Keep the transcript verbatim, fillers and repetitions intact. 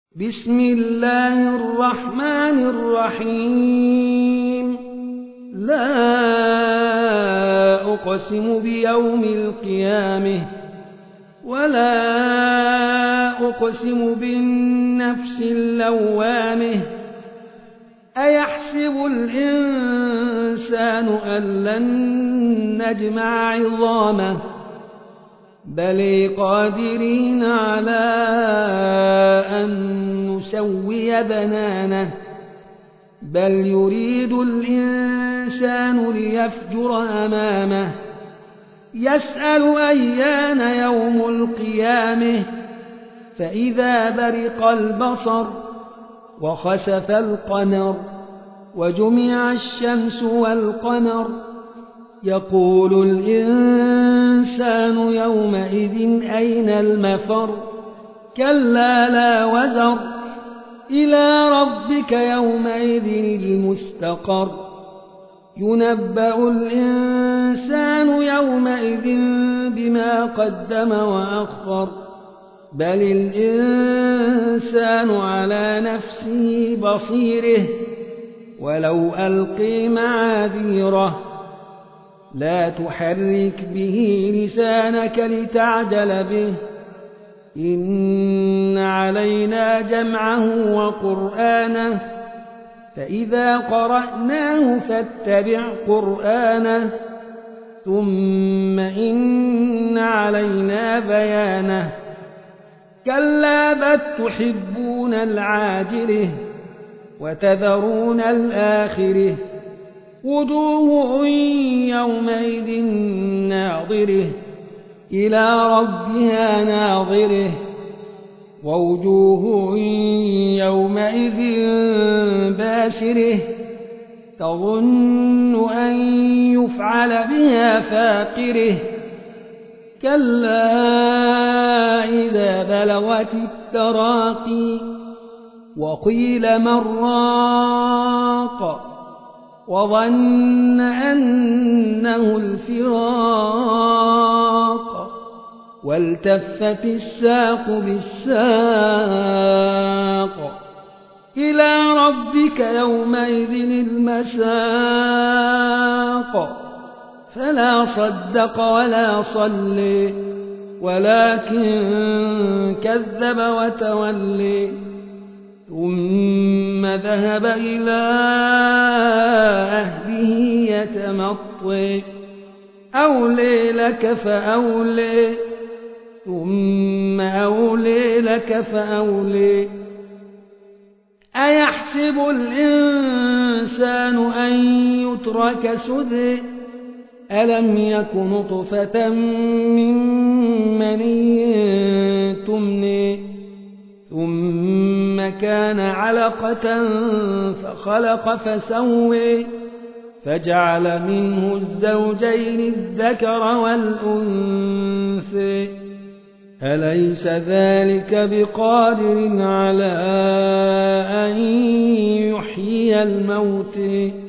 بسم الله الرحمن الرحيم لا أقسم بيوم القيامة ولا أقسم بالنفس اللوامة أيحسب الإنسان أن لن نجمع عظامه بل قادرين على أن نسوي بنانه بل يريد الإنسان ليفجر أمامه يسأل أيان يوم القيامة فإذا برق البصر وخسف القمر وجمع الشمس والقمر يقول الإنسان يومئذ أين المفر كلا لا وزر إلى ربك يومئذ المستقر ينبأ الإنسان يومئذ بما قدم وأخر بل الإنسان على نفسه بصيره ولو ألقي معاذيره لا تحرك به لسانك لتعجل به إن علينا جمعه وقرآنه فإذا قرأناه فاتبع قرآنه ثم إن علينا بيانه كلا بل تحبون العاجله وتذرون الآخره وجوه يومئذ ناظره إلى ربها ناظره ووجوه يومئذ باسره تظن أن يفعل بها فاقره كلا إذا بلغت التراقي وقيل من راق وظن أنه الفراق والتفت الساق بالساق إلى ربك يومئذ المساق فلا صدق ولا صلي ولكن كذب وتولي ثم ذهب إلى أهله يتمطي أولي لك فأولي ثم أولي لك فأولي أيحسب الإنسان أن يترك سدى ألم يك نطفة من مني تمني ثم كان علقة فخلق فسوي فجعل منه الزوجين الذكر والأنثى أليس ذلك بقادر على أن يحيي الموتى